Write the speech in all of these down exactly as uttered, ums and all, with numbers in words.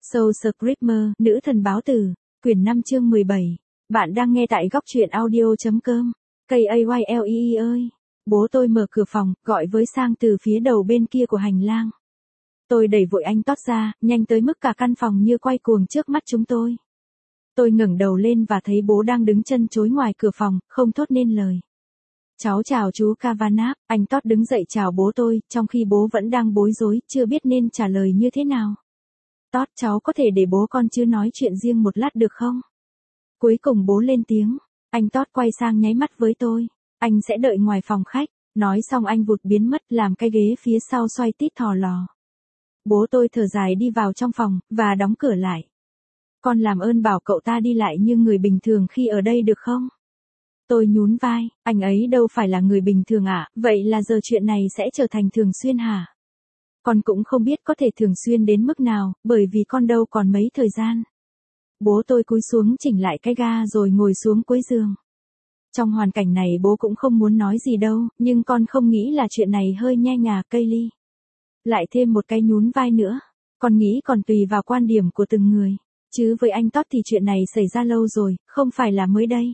Soul Screamer, nữ thần báo tử, quyển năm chương mười bảy. Bạn đang nghe tại góc truyện audio chấm com. K A Y L E E ơi. Bố tôi mở cửa phòng, gọi với Sang từ phía đầu bên kia của hành lang. Tôi đẩy vội anh Todd ra, nhanh tới mức cả căn phòng như quay cuồng trước mắt chúng tôi. Tôi ngẩng đầu lên và thấy bố đang đứng chân chối ngoài cửa phòng, không thốt nên lời. Cháu chào chú Kavanagh, anh Todd đứng dậy chào bố tôi, trong khi bố vẫn đang bối rối, chưa biết nên trả lời như thế nào. Todd, cháu có thể để bố con chứ nói chuyện riêng một lát được không? Cuối cùng bố lên tiếng, anh Todd quay sang nháy mắt với tôi, anh sẽ đợi ngoài phòng khách, nói xong anh vụt biến mất làm cái ghế phía sau xoay tít thò lò. Bố tôi thở dài đi vào trong phòng, và đóng cửa lại. Con làm ơn bảo cậu ta đi lại như người bình thường khi ở đây được không? Tôi nhún vai, anh ấy đâu phải là người bình thường ạ, à? Vậy là giờ chuyện này sẽ trở thành thường xuyên hả? Con cũng không biết có thể thường xuyên đến mức nào, bởi vì con đâu còn mấy thời gian. Bố tôi cúi xuống chỉnh lại cái ga rồi ngồi xuống cuối giường. Trong hoàn cảnh này bố cũng không muốn nói gì đâu, nhưng con không nghĩ là chuyện này hơi nhe ngà Kaylee. Lại thêm một cái nhún vai nữa, con nghĩ còn tùy vào quan điểm của từng người. Chứ với anh Todd thì chuyện này xảy ra lâu rồi, không phải là mới đây.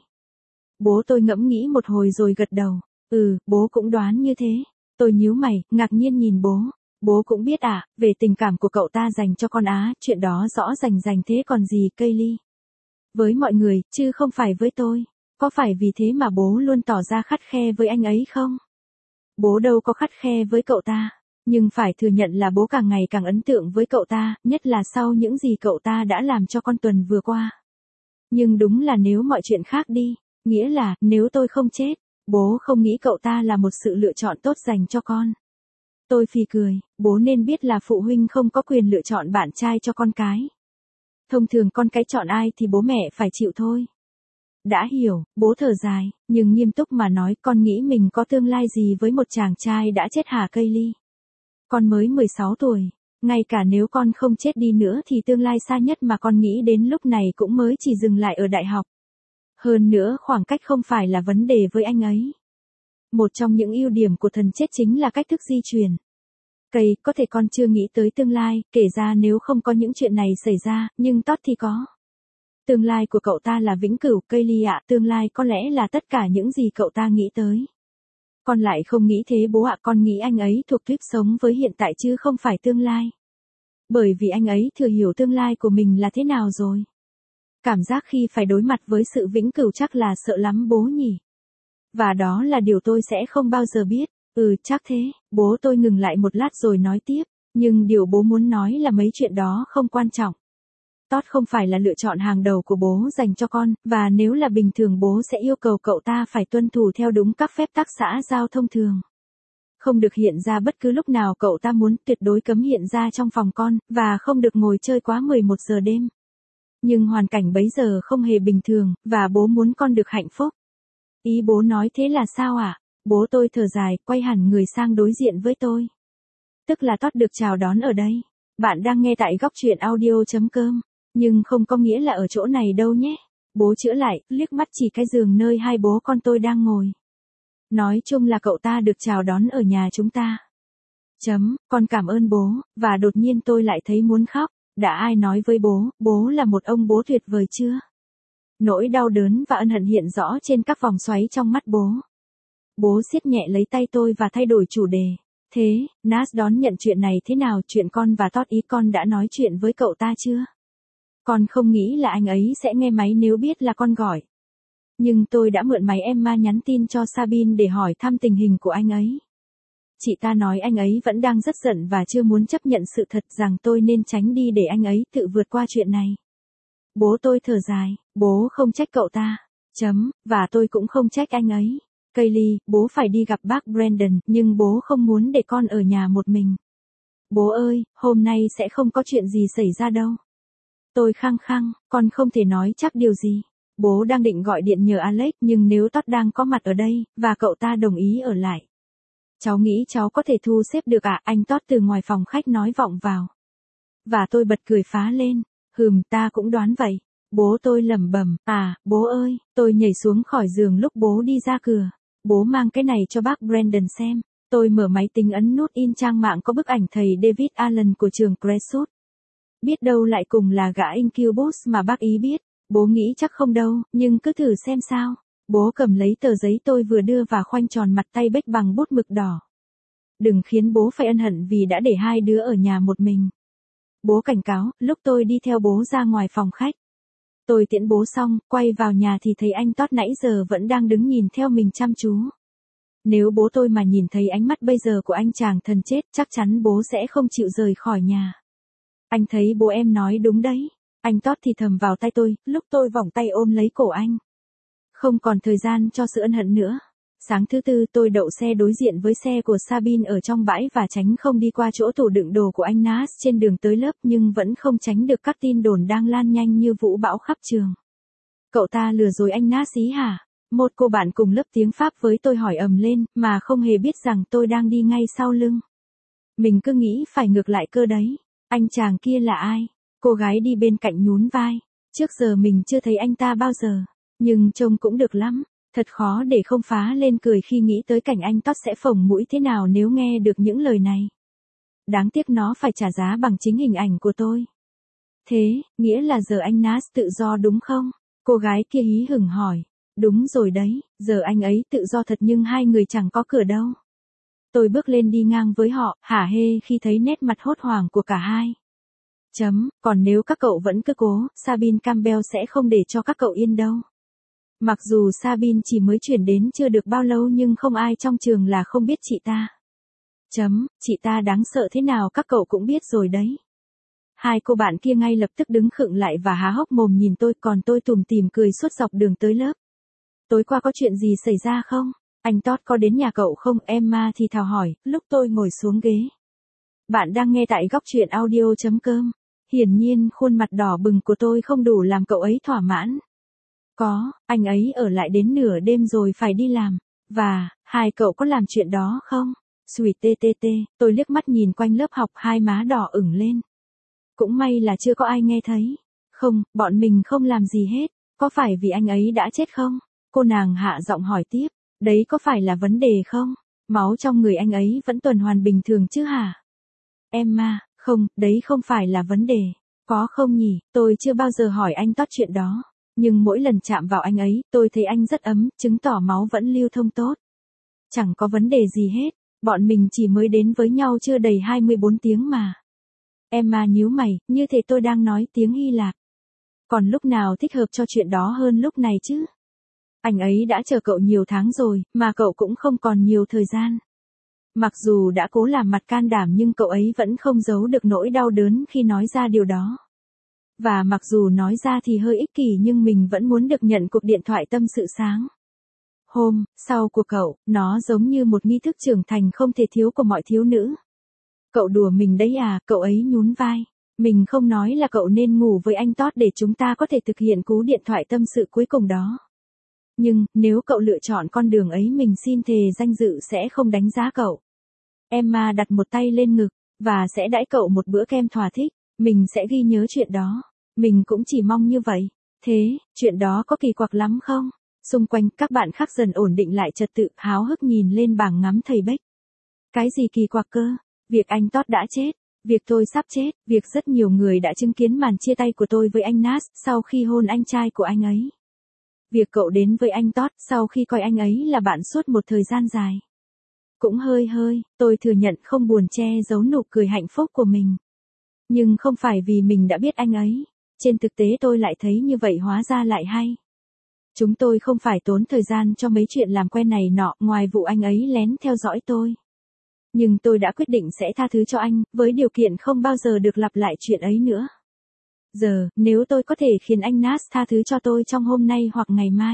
Bố tôi ngẫm nghĩ một hồi rồi gật đầu. Ừ, bố cũng đoán như thế. Tôi nhíu mày, ngạc nhiên nhìn bố. Bố cũng biết à, về tình cảm của cậu ta dành cho con Á, chuyện đó rõ rành rành thế còn gì Kaylee. Với mọi người, chứ không phải với tôi. Có phải vì thế mà bố luôn tỏ ra khắt khe với anh ấy không? Bố đâu có khắt khe với cậu ta. Nhưng phải thừa nhận là bố càng ngày càng ấn tượng với cậu ta, nhất là sau những gì cậu ta đã làm cho con tuần vừa qua. Nhưng đúng là nếu mọi chuyện khác đi, nghĩa là, nếu tôi không chết, bố không nghĩ cậu ta là một sự lựa chọn tốt dành cho con. Tôi phì cười, bố nên biết là phụ huynh không có quyền lựa chọn bạn trai cho con cái. Thông thường con cái chọn ai thì bố mẹ phải chịu thôi. Đã hiểu, bố thở dài, nhưng nghiêm túc mà nói con nghĩ mình có tương lai gì với một chàng trai đã chết hả Kaylee? Con mới mười sáu tuổi, ngay cả nếu con không chết đi nữa thì tương lai xa nhất mà con nghĩ đến lúc này cũng mới chỉ dừng lại ở đại học. Hơn nữa khoảng cách không phải là vấn đề với anh ấy. Một trong những ưu điểm của thần chết chính là cách thức di chuyển. Cây, có thể con chưa nghĩ tới tương lai, kể ra nếu không có những chuyện này xảy ra, nhưng Todd thì có. Tương lai của cậu ta là vĩnh cửu, Kaylee ạ, tương lai có lẽ là tất cả những gì cậu ta nghĩ tới. Con lại không nghĩ thế bố ạ, con nghĩ anh ấy thuộc tuyếp sống với hiện tại chứ không phải tương lai. Bởi vì anh ấy thừa hiểu tương lai của mình là thế nào rồi. Cảm giác khi phải đối mặt với sự vĩnh cửu chắc là sợ lắm bố nhỉ. Và đó là điều tôi sẽ không bao giờ biết. Ừ, chắc thế. Bố tôi ngừng lại một lát rồi nói tiếp. Nhưng điều bố muốn nói là mấy chuyện đó không quan trọng. Todd không phải là lựa chọn hàng đầu của bố dành cho con, và nếu là bình thường bố sẽ yêu cầu cậu ta phải tuân thủ theo đúng các phép tắc xã giao thông thường. Không được hiện ra bất cứ lúc nào cậu ta muốn, tuyệt đối cấm hiện ra trong phòng con, và không được ngồi chơi quá mười một giờ đêm. Nhưng hoàn cảnh bấy giờ không hề bình thường, và bố muốn con được hạnh phúc. Ý bố nói thế là sao ạ? À? Bố tôi thở dài, quay hẳn người sang đối diện với tôi. Tức là Todd được chào đón ở đây. Bạn đang nghe tại góc truyện audio chấm com. Nhưng không có nghĩa là ở chỗ này đâu nhé. Bố chữa lại, liếc mắt chỉ cái giường nơi hai bố con tôi đang ngồi. Nói chung là cậu ta được chào đón ở nhà chúng ta. Chấm, con cảm ơn bố, và đột nhiên tôi lại thấy muốn khóc. Đã ai nói với bố, bố là một ông bố tuyệt vời chưa? Nỗi đau đớn và ân hận hiện rõ trên các vòng xoáy trong mắt bố. Bố siết nhẹ lấy tay tôi và thay đổi chủ đề. Thế, Nas đón nhận chuyện này thế nào? Chuyện con và Todd, ý con đã nói chuyện với cậu ta chưa? Con không nghĩ là anh ấy sẽ nghe máy nếu biết là con gọi. Nhưng tôi đã mượn máy Emma nhắn tin cho Sabine để hỏi thăm tình hình của anh ấy. Chị ta nói anh ấy vẫn đang rất giận và chưa muốn chấp nhận sự thật rằng tôi nên tránh đi để anh ấy tự vượt qua chuyện này. Bố tôi thở dài, bố không trách cậu ta. Chấm, và tôi cũng không trách anh ấy. Kaylee, bố phải đi gặp bác Brandon, nhưng bố không muốn để con ở nhà một mình. Bố ơi, hôm nay sẽ không có chuyện gì xảy ra đâu. Tôi khăng khăng, con không thể nói chắc điều gì. Bố đang định gọi điện nhờ Alex, nhưng nếu Todd đang có mặt ở đây, và cậu ta đồng ý ở lại. Cháu nghĩ cháu có thể thu xếp được à? Anh Todd từ ngoài phòng khách nói vọng vào. Và tôi bật cười phá lên. Hừm, ta cũng đoán vậy. Bố tôi lẩm bẩm, à, bố ơi, tôi nhảy xuống khỏi giường lúc bố đi ra cửa. Bố mang cái này cho bác Brandon xem. Tôi mở máy tính ấn nút in trang mạng có bức ảnh thầy David Allen của trường Crestwood. Biết đâu lại cùng là gã Incubus mà bác ý biết. Bố nghĩ chắc không đâu, nhưng cứ thử xem sao. Bố cầm lấy tờ giấy tôi vừa đưa và khoanh tròn mặt tay bếch bằng bút mực đỏ. Đừng khiến bố phải ân hận vì đã để hai đứa ở nhà một mình. Bố cảnh cáo, lúc tôi đi theo bố ra ngoài phòng khách. Tôi tiễn bố xong, quay vào nhà thì thấy anh Todd nãy giờ vẫn đang đứng nhìn theo mình chăm chú. Nếu bố tôi mà nhìn thấy ánh mắt bây giờ của anh chàng thần chết, chắc chắn bố sẽ không chịu rời khỏi nhà. Anh thấy bố em nói đúng đấy. Anh Todd thì thầm vào tay tôi, lúc tôi vòng tay ôm lấy cổ anh. Không còn thời gian cho sự ân hận nữa. Sáng thứ tư tôi đậu xe đối diện với xe của Sabine ở trong bãi và tránh không đi qua chỗ tủ đựng đồ của anh Nas trên đường tới lớp, nhưng vẫn không tránh được các tin đồn đang lan nhanh như vũ bão khắp trường. Cậu ta lừa dối anh Nas ý hả? Một cô bạn cùng lớp tiếng Pháp với tôi hỏi ầm lên, mà không hề biết rằng tôi đang đi ngay sau lưng. Mình cứ nghĩ phải ngược lại cơ đấy. Anh chàng kia là ai? Cô gái đi bên cạnh nhún vai. Trước giờ mình chưa thấy anh ta bao giờ. Nhưng trông cũng được lắm. Thật khó để không phá lên cười khi nghĩ tới cảnh anh Todd sẽ phồng mũi thế nào nếu nghe được những lời này. Đáng tiếc nó phải trả giá bằng chính hình ảnh của tôi. Thế, nghĩa là giờ anh Nas tự do đúng không? Cô gái kia hí hửng hỏi. Đúng rồi đấy, giờ anh ấy tự do thật nhưng hai người chẳng có cửa đâu. Tôi bước lên đi ngang với họ, hả hê khi thấy nét mặt hốt hoảng của cả hai. Chấm, còn nếu các cậu vẫn cứ cố, Sabine Campbell sẽ không để cho các cậu yên đâu. Mặc dù Sabine chỉ mới chuyển đến chưa được bao lâu nhưng không ai trong trường là không biết chị ta. Chấm, chị ta đáng sợ thế nào các cậu cũng biết rồi đấy. Hai cô bạn kia ngay lập tức đứng khựng lại và há hốc mồm nhìn tôi, còn tôi tủm tỉm cười suốt dọc đường tới lớp. Tối qua có chuyện gì xảy ra không? Anh Todd có đến nhà cậu không? Emma thì thào hỏi, lúc tôi ngồi xuống ghế. Bạn đang nghe tại góc truyện audio chấm com. Hiển nhiên khuôn mặt đỏ bừng của tôi không đủ làm cậu ấy thỏa mãn. Có, anh ấy ở lại đến nửa đêm rồi phải đi làm. Và, hai cậu có làm chuyện đó không? Sweet tê tê tê, tôi liếc mắt nhìn quanh lớp học, hai má đỏ ửng lên. Cũng may là chưa có ai nghe thấy. Không, bọn mình không làm gì hết. Có phải vì anh ấy đã chết không? Cô nàng hạ giọng hỏi tiếp. Đấy có phải là vấn đề không? Máu trong người anh ấy vẫn tuần hoàn bình thường chứ hả? Emma, không, đấy không phải là vấn đề. Có không nhỉ? Tôi chưa bao giờ hỏi anh Todd chuyện đó. Nhưng mỗi lần chạm vào anh ấy, tôi thấy anh rất ấm, chứng tỏ máu vẫn lưu thông tốt. Chẳng có vấn đề gì hết. Bọn mình chỉ mới đến với nhau chưa đầy hai mươi bốn tiếng mà. Emma nhíu mày, như thể tôi đang nói tiếng Hy Lạp. Còn lúc nào thích hợp cho chuyện đó hơn lúc này chứ? Anh ấy đã chờ cậu nhiều tháng rồi, mà cậu cũng không còn nhiều thời gian. Mặc dù đã cố làm mặt can đảm nhưng cậu ấy vẫn không giấu được nỗi đau đớn khi nói ra điều đó. Và mặc dù nói ra thì hơi ích kỷ nhưng mình vẫn muốn được nhận cuộc điện thoại tâm sự sáng hôm sau của cậu, nó giống như một nghi thức trưởng thành không thể thiếu của mọi thiếu nữ. Cậu đùa mình đấy à? Cậu ấy nhún vai. Mình không nói là cậu nên ngủ với anh Todd để chúng ta có thể thực hiện cú điện thoại tâm sự cuối cùng đó. Nhưng, nếu cậu lựa chọn con đường ấy mình xin thề danh dự sẽ không đánh giá cậu. Emma đặt một tay lên ngực, và sẽ đãi cậu một bữa kem thỏa thích. Mình sẽ ghi nhớ chuyện đó. Mình cũng chỉ mong như vậy. Thế, chuyện đó có kỳ quặc lắm không? Xung quanh các bạn khác dần ổn định lại trật tự, háo hức nhìn lên bảng ngắm thầy Beck. Cái gì kỳ quặc cơ? Việc anh Todd đã chết. Việc tôi sắp chết. Việc rất nhiều người đã chứng kiến màn chia tay của tôi với anh Nas sau khi hôn anh trai của anh ấy. Việc cậu đến với anh Todd sau khi coi anh ấy là bạn suốt một thời gian dài. Cũng hơi hơi, tôi thừa nhận không buồn che giấu nụ cười hạnh phúc của mình. Nhưng không phải vì mình đã biết anh ấy. Trên thực tế tôi lại thấy như vậy hóa ra lại hay. Chúng tôi không phải tốn thời gian cho mấy chuyện làm quen này nọ ngoài vụ anh ấy lén theo dõi tôi. Nhưng tôi đã quyết định sẽ tha thứ cho anh, với điều kiện không bao giờ được lặp lại chuyện ấy nữa. Giờ, nếu tôi có thể khiến anh Nas tha thứ cho tôi trong hôm nay hoặc ngày mai.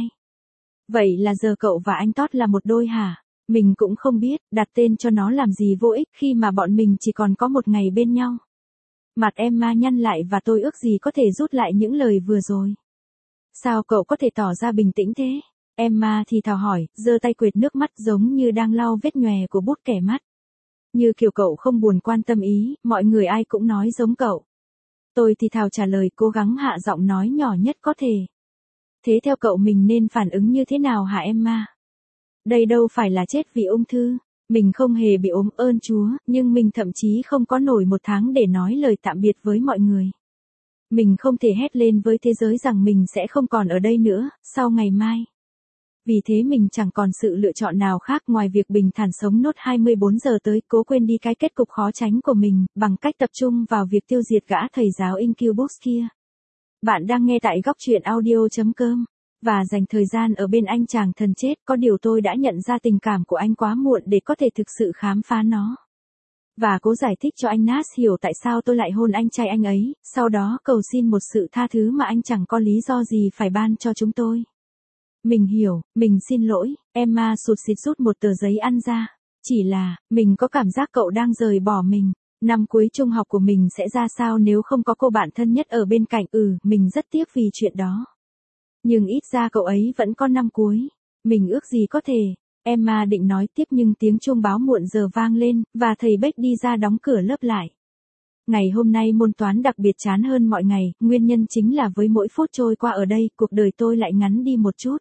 Vậy là giờ cậu và anh Todd là một đôi hả? Mình cũng không biết, đặt tên cho nó làm gì vô ích khi mà bọn mình chỉ còn có một ngày bên nhau. Mặt Emma nhăn lại và tôi ước gì có thể rút lại những lời vừa rồi. Sao cậu có thể tỏ ra bình tĩnh thế? Emma thì thào hỏi, giơ tay quệt nước mắt giống như đang lau vết nhòe của bút kẻ mắt. Như kiểu cậu không buồn quan tâm ý, mọi người ai cũng nói giống cậu. Tôi thì thào trả lời, cố gắng hạ giọng nói nhỏ nhất có thể. Thế theo cậu mình nên phản ứng như thế nào hả Emma? Đây đâu phải là chết vì ung thư. Mình không hề bị ốm ơn Chúa, nhưng mình thậm chí không có nổi một tháng để nói lời tạm biệt với mọi người. Mình không thể hét lên với thế giới rằng mình sẽ không còn ở đây nữa, sau ngày mai. Vì thế mình chẳng còn sự lựa chọn nào khác ngoài việc bình thản sống nốt hai mươi bốn giờ tới, cố quên đi cái kết cục khó tránh của mình, bằng cách tập trung vào việc tiêu diệt gã thầy giáo Incubus kia. Bạn đang nghe tại góc truyện audio chấm com, và dành thời gian ở bên anh chàng thần chết, có điều tôi đã nhận ra tình cảm của anh quá muộn để có thể thực sự khám phá nó. Và cố giải thích cho anh Nas hiểu tại sao tôi lại hôn anh trai anh ấy, sau đó cầu xin một sự tha thứ mà anh chẳng có lý do gì phải ban cho chúng tôi. Mình hiểu, mình xin lỗi, Emma sụt sịt rút một tờ giấy ăn ra. Chỉ là, mình có cảm giác cậu đang rời bỏ mình. Năm cuối trung học của mình sẽ ra sao nếu không có cô bạn thân nhất ở bên cạnh? Ừ, mình rất tiếc vì chuyện đó. Nhưng ít ra cậu ấy vẫn có năm cuối. Mình ước gì có thể. Emma định nói tiếp nhưng tiếng chuông báo muộn giờ vang lên, và thầy Beck đi ra đóng cửa lớp lại. Ngày hôm nay môn toán đặc biệt chán hơn mọi ngày, nguyên nhân chính là với mỗi phút trôi qua ở đây, cuộc đời tôi lại ngắn đi một chút.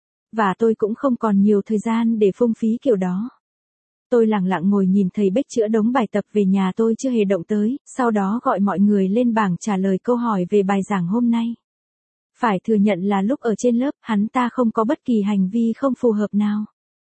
Và tôi cũng không còn nhiều thời gian để phung phí kiểu đó. Tôi lặng lặng ngồi nhìn thầy Beck chữa đống bài tập về nhà tôi chưa hề động tới, sau đó gọi mọi người lên bảng trả lời câu hỏi về bài giảng hôm nay. Phải thừa nhận là lúc ở trên lớp, hắn ta không có bất kỳ hành vi không phù hợp nào.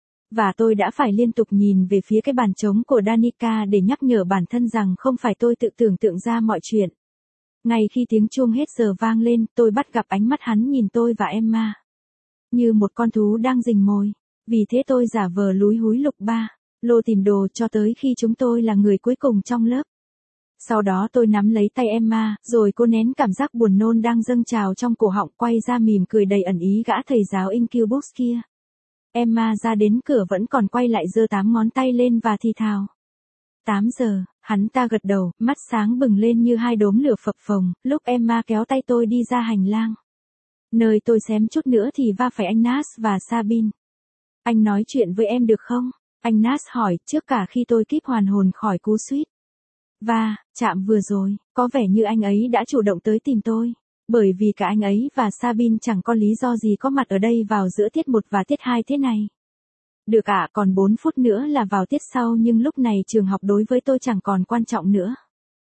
Và tôi đã phải liên tục nhìn về phía cái bàn trống của Danica để nhắc nhở bản thân rằng không phải tôi tự tưởng tượng ra mọi chuyện. Ngay khi tiếng chuông hết giờ vang lên, tôi bắt gặp ánh mắt hắn nhìn tôi và Emma. Như một con thú đang rình mồi. Vì thế tôi giả vờ lúi húi lục ba lô tìm đồ cho tới khi chúng tôi là người cuối cùng trong lớp. Sau đó tôi nắm lấy tay Emma, rồi cô nén cảm giác buồn nôn đang dâng trào trong cổ họng, quay ra mỉm cười đầy ẩn ý gã thầy giáo Incubus kia. Emma ra đến cửa vẫn còn quay lại giơ tám ngón tay lên và thì thào. tám giờ, hắn ta gật đầu, mắt sáng bừng lên như hai đốm lửa phập phồng, lúc Emma kéo tay tôi đi ra hành lang. Nơi tôi xém chút nữa thì va phải anh Nas và Sabine. Anh nói chuyện với em được không? Anh Nas hỏi, trước cả khi tôi kíp hoàn hồn khỏi cú suýt. Và, chạm vừa rồi, có vẻ như anh ấy đã chủ động tới tìm tôi. Bởi vì cả anh ấy và Sabine chẳng có lý do gì có mặt ở đây vào giữa tiết một và tiết hai thế này. Được ạ, à, còn bốn phút nữa là vào tiết sau, nhưng lúc này trường học đối với tôi chẳng còn quan trọng nữa.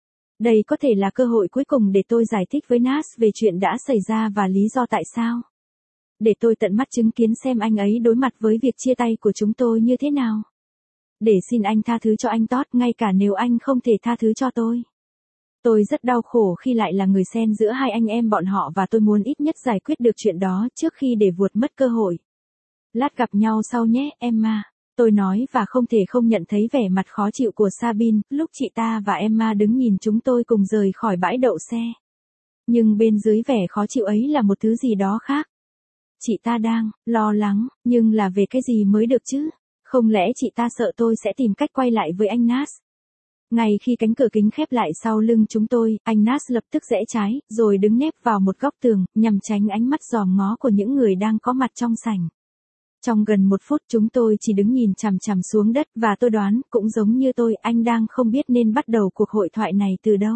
Đây có thể là cơ hội cuối cùng để tôi giải thích với Nas về chuyện đã xảy ra và lý do tại sao. Để tôi tận mắt chứng kiến xem anh ấy đối mặt với việc chia tay của chúng tôi như thế nào. Để xin anh tha thứ cho anh Todd, ngay cả nếu anh không thể tha thứ cho tôi. Tôi rất đau khổ khi lại là người xen giữa hai anh em bọn họ, và tôi muốn ít nhất giải quyết được chuyện đó trước khi để vuột mất cơ hội. Lát gặp nhau sau nhé, Emma. Tôi nói, và không thể không nhận thấy vẻ mặt khó chịu của Sabine, lúc chị ta và Emma đứng nhìn chúng tôi cùng rời khỏi bãi đậu xe. Nhưng bên dưới vẻ khó chịu ấy là một thứ gì đó khác. Chị ta đang lo lắng, nhưng là về cái gì mới được chứ? Không lẽ chị ta sợ tôi sẽ tìm cách quay lại với anh Nas? Ngay khi cánh cửa kính khép lại sau lưng chúng tôi, anh Nas lập tức rẽ trái, rồi đứng nép vào một góc tường, nhằm tránh ánh mắt dòm ngó của những người đang có mặt trong sảnh. Trong gần một phút chúng tôi chỉ đứng nhìn chằm chằm xuống đất, và tôi đoán, cũng giống như tôi, anh đang không biết nên bắt đầu cuộc hội thoại này từ đâu.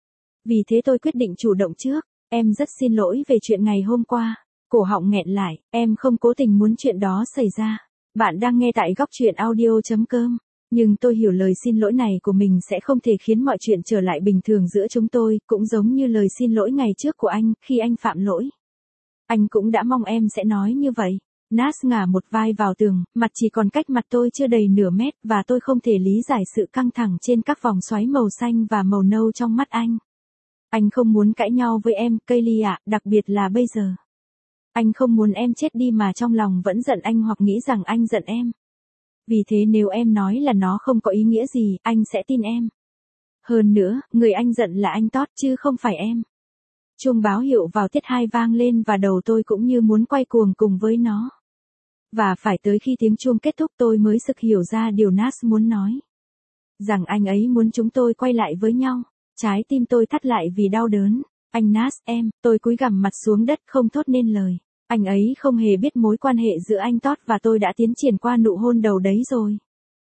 Vì thế tôi quyết định chủ động trước. Em rất xin lỗi về chuyện ngày hôm qua. Cổ họng nghẹn lại, em không cố tình muốn chuyện đó xảy ra. Bạn đang nghe tại góc truyện audio chấm com. Nhưng tôi hiểu lời xin lỗi này của mình sẽ không thể khiến mọi chuyện trở lại bình thường giữa chúng tôi, cũng giống như lời xin lỗi ngày trước của anh, khi anh phạm lỗi. Anh cũng đã mong em sẽ nói như vậy. Nas ngả một vai vào tường, mặt chỉ còn cách mặt tôi chưa đầy nửa mét, và tôi không thể lý giải sự căng thẳng trên các vòng xoáy màu xanh và màu nâu trong mắt anh. Anh không muốn cãi nhau với em, Kaylee ạ, đặc biệt là bây giờ. Anh không muốn em chết đi mà trong lòng vẫn giận anh hoặc nghĩ rằng anh giận em. Vì thế nếu em nói là nó không có ý nghĩa gì, anh sẽ tin em. Hơn nữa, người anh giận là anh Todd chứ không phải em. Chuông báo hiệu vào tiết hai vang lên và đầu tôi cũng như muốn quay cuồng cùng với nó. Và phải tới khi tiếng chuông kết thúc tôi mới sực hiểu ra điều Nas muốn nói. Rằng anh ấy muốn chúng tôi quay lại với nhau. Trái tim tôi thắt lại vì đau đớn. Anh Nas, em, tôi cúi gằm mặt xuống đất không thốt nên lời. Anh ấy không hề biết mối quan hệ giữa anh Todd và tôi đã tiến triển qua nụ hôn đầu đấy rồi.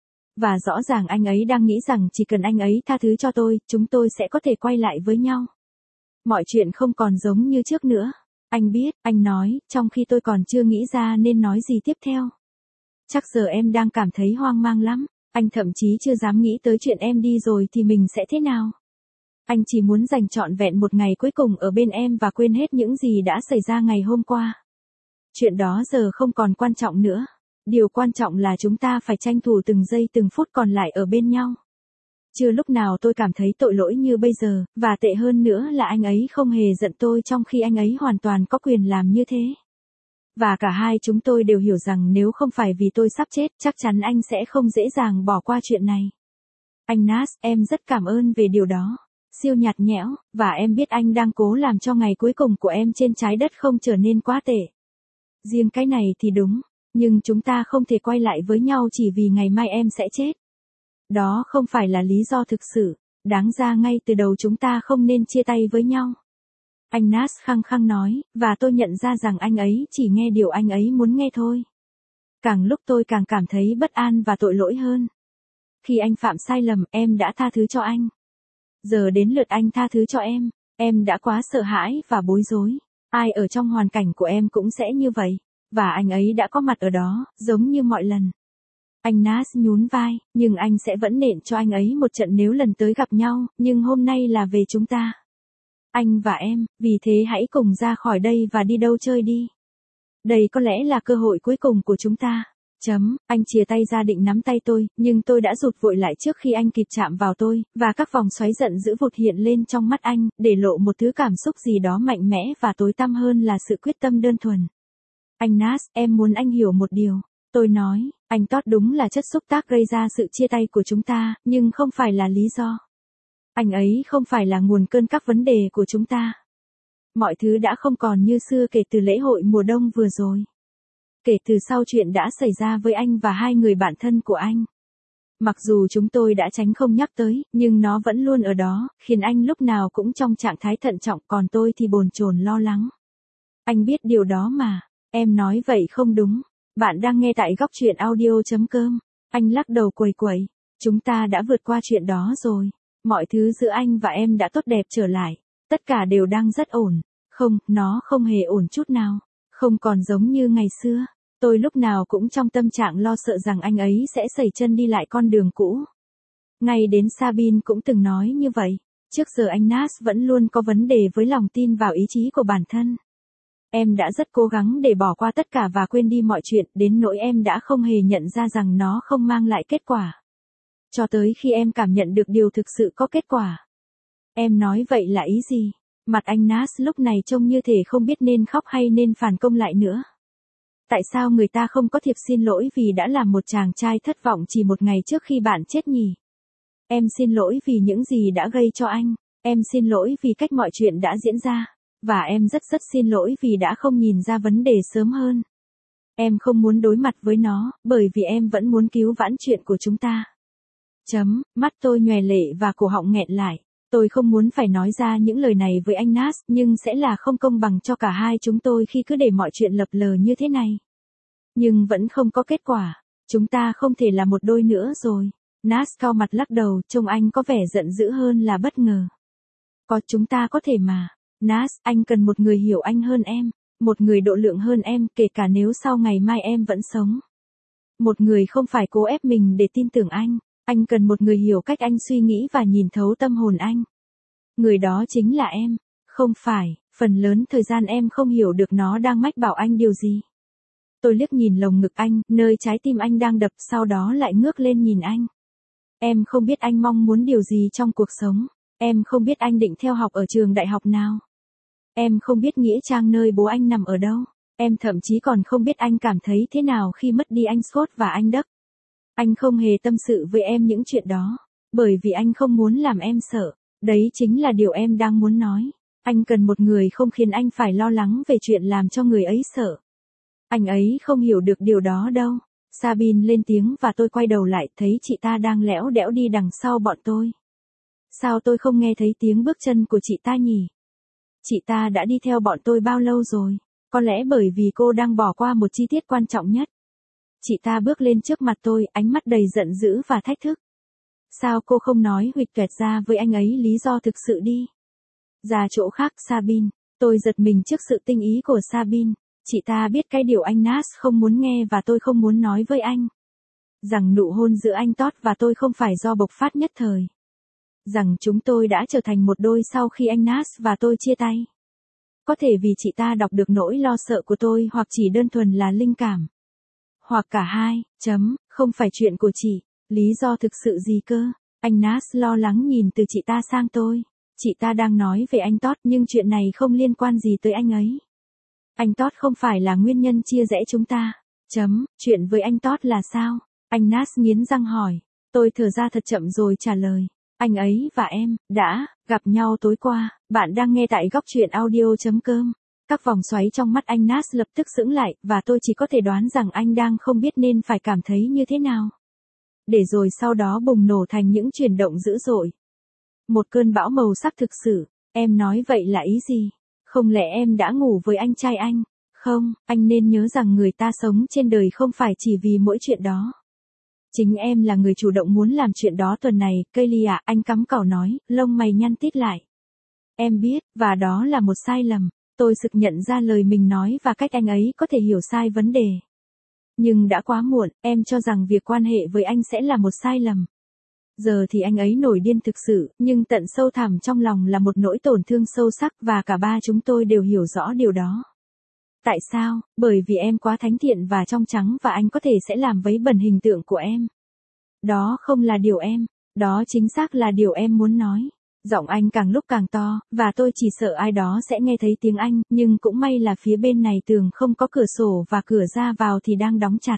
Và rõ ràng anh ấy đang nghĩ rằng chỉ cần anh ấy tha thứ cho tôi, chúng tôi sẽ có thể quay lại với nhau. Mọi chuyện không còn giống như trước nữa. Anh biết, anh nói, trong khi tôi còn chưa nghĩ ra nên nói gì tiếp theo. Chắc giờ em đang cảm thấy hoang mang lắm. Anh thậm chí chưa dám nghĩ tới chuyện em đi rồi thì mình sẽ thế nào. Anh chỉ muốn dành trọn vẹn một ngày cuối cùng ở bên em và quên hết những gì đã xảy ra ngày hôm qua. Chuyện đó giờ không còn quan trọng nữa. Điều quan trọng là chúng ta phải tranh thủ từng giây từng phút còn lại ở bên nhau. Chưa lúc nào tôi cảm thấy tội lỗi như bây giờ, và tệ hơn nữa là anh ấy không hề giận tôi trong khi anh ấy hoàn toàn có quyền làm như thế. Và cả hai chúng tôi đều hiểu rằng nếu không phải vì tôi sắp chết, chắc chắn anh sẽ không dễ dàng bỏ qua chuyện này. Anh Nas, em rất cảm ơn về điều đó. Siêu nhạt nhẽo, và em biết anh đang cố làm cho ngày cuối cùng của em trên trái đất không trở nên quá tệ. Riêng cái này thì đúng, nhưng chúng ta không thể quay lại với nhau chỉ vì ngày mai em sẽ chết. Đó không phải là lý do thực sự, đáng ra ngay từ đầu chúng ta không nên chia tay với nhau. Anh Nas khăng khăng nói, và tôi nhận ra rằng anh ấy chỉ nghe điều anh ấy muốn nghe thôi. Càng lúc tôi càng cảm thấy bất an và tội lỗi hơn. Khi anh phạm sai lầm, em đã tha thứ cho anh. Giờ đến lượt anh tha thứ cho em, em đã quá sợ hãi và bối rối. Ai ở trong hoàn cảnh của em cũng sẽ như vậy, và anh ấy đã có mặt ở đó, giống như mọi lần. Anh Nas nhún vai, nhưng anh sẽ vẫn nện cho anh ấy một trận nếu lần tới gặp nhau, nhưng hôm nay là về chúng ta. Anh và em, vì thế hãy cùng ra khỏi đây và đi đâu chơi đi. Đây có lẽ là cơ hội cuối cùng của chúng ta. Chấm, anh chìa tay ra định nắm tay tôi, nhưng tôi đã rụt vội lại trước khi anh kịp chạm vào tôi, và các vòng xoáy giận dữ vụt hiện lên trong mắt anh, để lộ một thứ cảm xúc gì đó mạnh mẽ và tối tăm hơn là sự quyết tâm đơn thuần. Anh Nas, em muốn anh hiểu một điều. Tôi nói, anh Todd đúng là chất xúc tác gây ra sự chia tay của chúng ta, nhưng không phải là lý do. Anh ấy không phải là nguồn cơn các vấn đề của chúng ta. Mọi thứ đã không còn như xưa kể từ lễ hội mùa đông vừa rồi. Kể từ sau chuyện đã xảy ra với anh và hai người bạn thân của anh. Mặc dù chúng tôi đã tránh không nhắc tới, nhưng nó vẫn luôn ở đó, khiến anh lúc nào cũng trong trạng thái thận trọng, còn tôi thì bồn chồn lo lắng. Anh biết điều đó mà. Em nói vậy không đúng. Bạn đang nghe tại góc truyện audio chấm com. Anh lắc đầu quẩy quẩy. Chúng ta đã vượt qua chuyện đó rồi. Mọi thứ giữa anh và em đã tốt đẹp trở lại. Tất cả đều đang rất ổn. Không, nó không hề ổn chút nào. Không còn giống như ngày xưa. Tôi lúc nào cũng trong tâm trạng lo sợ rằng anh ấy sẽ sẩy chân đi lại con đường cũ. Ngay đến Sabine cũng từng nói như vậy. Trước giờ anh Nas vẫn luôn có vấn đề với lòng tin vào ý chí của bản thân. Em đã rất cố gắng để bỏ qua tất cả và quên đi mọi chuyện, đến nỗi em đã không hề nhận ra rằng nó không mang lại kết quả. Cho tới khi em cảm nhận được điều thực sự có kết quả. Em nói vậy là ý gì? Mặt anh Nas lúc này trông như thể không biết nên khóc hay nên phản công lại nữa. Tại sao người ta không có thiệp xin lỗi vì đã làm một chàng trai thất vọng chỉ một ngày trước khi bạn chết nhỉ? Em xin lỗi vì những gì đã gây cho anh. Em xin lỗi vì cách mọi chuyện đã diễn ra. Và em rất rất xin lỗi vì đã không nhìn ra vấn đề sớm hơn. Em không muốn đối mặt với nó, bởi vì em vẫn muốn cứu vãn chuyện của chúng ta. Chấm, mắt tôi nhòe lệ và cổ họng nghẹn lại. Tôi không muốn phải nói ra những lời này với anh Nas, nhưng sẽ là không công bằng cho cả hai chúng tôi khi cứ để mọi chuyện lập lờ như thế này. Nhưng vẫn không có kết quả. Chúng ta không thể là một đôi nữa rồi. Nas cau mặt lắc đầu, trông anh có vẻ giận dữ hơn là bất ngờ. Có, chúng ta có thể mà. Nas, anh cần một người hiểu anh hơn em. Một người độ lượng hơn em, kể cả nếu sau ngày mai em vẫn sống. Một người không phải cố ép mình để tin tưởng anh. Anh cần một người hiểu cách anh suy nghĩ và nhìn thấu tâm hồn anh. Người đó chính là em. Không phải, phần lớn thời gian em không hiểu được nó đang mách bảo anh điều gì. Tôi liếc nhìn lồng ngực anh, nơi trái tim anh đang đập, sau đó lại ngước lên nhìn anh. Em không biết anh mong muốn điều gì trong cuộc sống. Em không biết anh định theo học ở trường đại học nào. Em không biết nghĩa trang nơi bố anh nằm ở đâu. Em thậm chí còn không biết anh cảm thấy thế nào khi mất đi anh Scott và anh Duck. Anh không hề tâm sự với em những chuyện đó. Bởi vì anh không muốn làm em sợ. Đấy chính là điều em đang muốn nói. Anh cần một người không khiến anh phải lo lắng về chuyện làm cho người ấy sợ. Anh ấy không hiểu được điều đó đâu. Sabine lên tiếng và tôi quay đầu lại, thấy chị ta đang lẽo đẽo đi đằng sau bọn tôi. Sao tôi không nghe thấy tiếng bước chân của chị ta nhỉ? Chị ta đã đi theo bọn tôi bao lâu rồi? Có lẽ bởi vì cô đang bỏ qua một chi tiết quan trọng nhất. Chị ta bước lên trước mặt tôi, ánh mắt đầy giận dữ và thách thức. Sao cô không nói huỵch toẹt ra với anh ấy lý do thực sự đi? Ra chỗ khác, Sabine. Tôi giật mình trước sự tinh ý của Sabine. Chị ta biết cái điều anh Nas không muốn nghe và tôi không muốn nói với anh. Rằng nụ hôn giữa anh Todd và tôi không phải do bộc phát nhất thời. Rằng chúng tôi đã trở thành một đôi sau khi anh Nas và tôi chia tay. Có thể vì chị ta đọc được nỗi lo sợ của tôi hoặc chỉ đơn thuần là linh cảm. Hoặc cả hai, chấm, không phải chuyện của chị. Lý do thực sự gì cơ? Anh Nas lo lắng nhìn từ chị ta sang tôi. Chị ta đang nói về anh Todd nhưng chuyện này không liên quan gì tới anh ấy. Anh Todd không phải là nguyên nhân chia rẽ chúng ta. Chấm, chuyện với anh Todd là sao? Anh Nas nghiến răng hỏi. Tôi thở ra thật chậm rồi trả lời. Anh ấy và em, đã, gặp nhau tối qua. Bạn đang nghe tại góc truyện audio.com. Các vòng xoáy trong mắt anh Nas lập tức sững lại, và tôi chỉ có thể đoán rằng anh đang không biết nên phải cảm thấy như thế nào. Để rồi sau đó bùng nổ thành những chuyển động dữ dội. Một cơn bão màu sắc thực sự. Em nói vậy là ý gì? Không lẽ em đã ngủ với anh trai anh? Không, anh nên nhớ rằng người ta sống trên đời không phải chỉ vì mỗi chuyện đó. Chính em là người chủ động muốn làm chuyện đó tuần này, Kaylee à, anh cắm cẩu nói, lông mày nhăn tít lại. Em biết, và đó là một sai lầm. Tôi sực nhận ra lời mình nói và cách anh ấy có thể hiểu sai vấn đề. Nhưng đã quá muộn, em cho rằng việc quan hệ với anh sẽ là một sai lầm. Giờ thì anh ấy nổi điên thực sự, nhưng tận sâu thẳm trong lòng là một nỗi tổn thương sâu sắc và cả ba chúng tôi đều hiểu rõ điều đó. Tại sao? Bởi vì em quá thánh thiện và trong trắng và anh có thể sẽ làm vấy bẩn hình tượng của em. Đó không là điều em, đó chính xác là điều em muốn nói. Giọng anh càng lúc càng to, và tôi chỉ sợ ai đó sẽ nghe thấy tiếng anh, nhưng cũng may là phía bên này tường không có cửa sổ và cửa ra vào thì đang đóng chặt.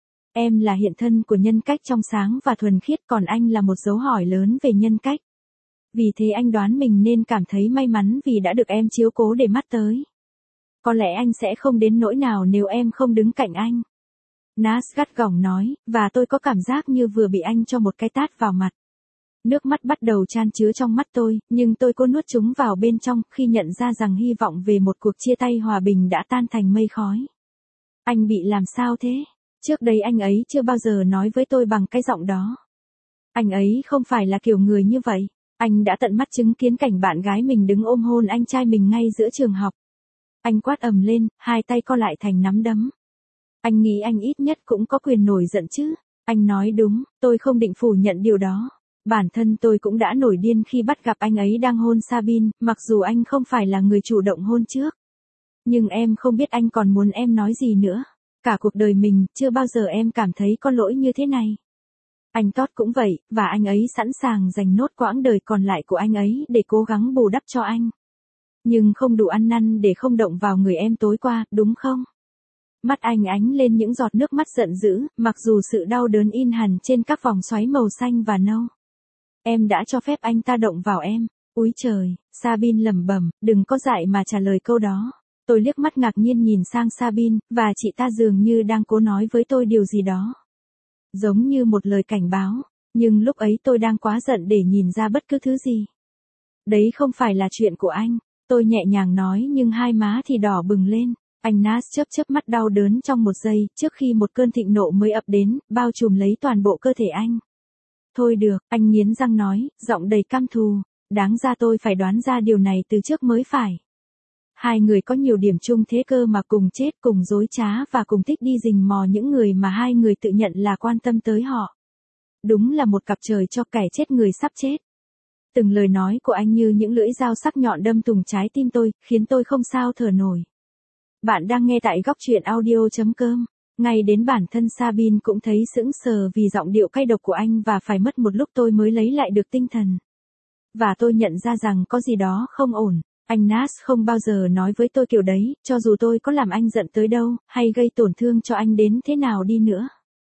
Em là hiện thân của nhân cách trong sáng và thuần khiết, còn anh là một dấu hỏi lớn về nhân cách. Vì thế anh đoán mình nên cảm thấy may mắn vì đã được em chiếu cố để mắt tới. Có lẽ anh sẽ không đến nỗi nào nếu em không đứng cạnh anh. Nas gắt gỏng nói, và tôi có cảm giác như vừa bị anh cho một cái tát vào mặt. Nước mắt bắt đầu chan chứa trong mắt tôi, nhưng tôi cố nuốt chúng vào bên trong khi nhận ra rằng hy vọng về một cuộc chia tay hòa bình đã tan thành mây khói. Anh bị làm sao thế? Trước đây anh ấy chưa bao giờ nói với tôi bằng cái giọng đó. Anh ấy không phải là kiểu người như vậy. Anh đã tận mắt chứng kiến cảnh bạn gái mình đứng ôm hôn anh trai mình ngay giữa trường học. Anh quát ầm lên, hai tay co lại thành nắm đấm. Anh nghĩ anh ít nhất cũng có quyền nổi giận chứ. Anh nói đúng, tôi không định phủ nhận điều đó. Bản thân tôi cũng đã nổi điên khi bắt gặp anh ấy đang hôn Sabine, mặc dù anh không phải là người chủ động hôn trước. Nhưng em không biết anh còn muốn em nói gì nữa. Cả cuộc đời mình, chưa bao giờ em cảm thấy có lỗi như thế này. Anh Todd cũng vậy, và anh ấy sẵn sàng dành nốt quãng đời còn lại của anh ấy để cố gắng bù đắp cho anh. Nhưng không đủ ăn năn để không động vào người em tối qua, đúng không? Mắt anh ánh lên những giọt nước mắt giận dữ, mặc dù sự đau đớn in hẳn trên các vòng xoáy màu xanh và nâu. Em đã cho phép anh ta động vào em. Úi trời, Sabine lẩm bẩm, đừng có dại mà trả lời câu đó. Tôi liếc mắt ngạc nhiên nhìn sang Sabine, và chị ta dường như đang cố nói với tôi điều gì đó. Giống như một lời cảnh báo, nhưng lúc ấy tôi đang quá giận để nhìn ra bất cứ thứ gì. Đấy không phải là chuyện của anh, tôi nhẹ nhàng nói nhưng hai má thì đỏ bừng lên. Anh Nas chớp chớp mắt đau đớn trong một giây, trước khi một cơn thịnh nộ mới ập đến, bao trùm lấy toàn bộ cơ thể anh. Thôi được, anh nghiến răng nói, giọng đầy căm thù, đáng ra tôi phải đoán ra điều này từ trước mới phải. Hai người có nhiều điểm chung thế cơ mà, cùng chết, cùng dối trá và cùng thích đi rình mò những người mà hai người tự nhận là quan tâm tới họ. Đúng là một cặp trời cho kẻ chết người sắp chết. Từng lời nói của anh như những lưỡi dao sắc nhọn đâm thủng trái tim tôi, khiến tôi không sao thở nổi. Bạn đang nghe tại góc truyện audio.com. Ngay đến bản thân Sabine cũng thấy sững sờ vì giọng điệu cay độc của anh, và phải mất một lúc tôi mới lấy lại được tinh thần. Và tôi nhận ra rằng có gì đó không ổn. Anh Nas không bao giờ nói với tôi kiểu đấy, cho dù tôi có làm anh giận tới đâu, hay gây tổn thương cho anh đến thế nào đi nữa.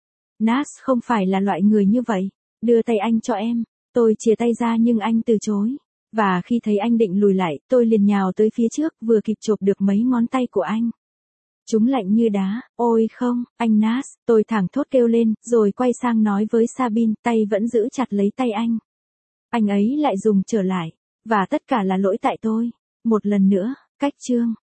Nas không phải là loại người như vậy. Đưa tay anh cho em. Tôi chìa tay ra nhưng anh từ chối. Và khi thấy anh định lùi lại, tôi liền nhào tới phía trước, vừa kịp chộp được mấy ngón tay của anh. Chúng lạnh như đá. Ôi không, anh Nas, tôi thẳng thốt kêu lên, rồi quay sang nói với Sabine, tay vẫn giữ chặt lấy tay anh. Anh ấy lại dùng trở lại. Và tất cả là lỗi tại tôi. Một lần nữa, cách chương.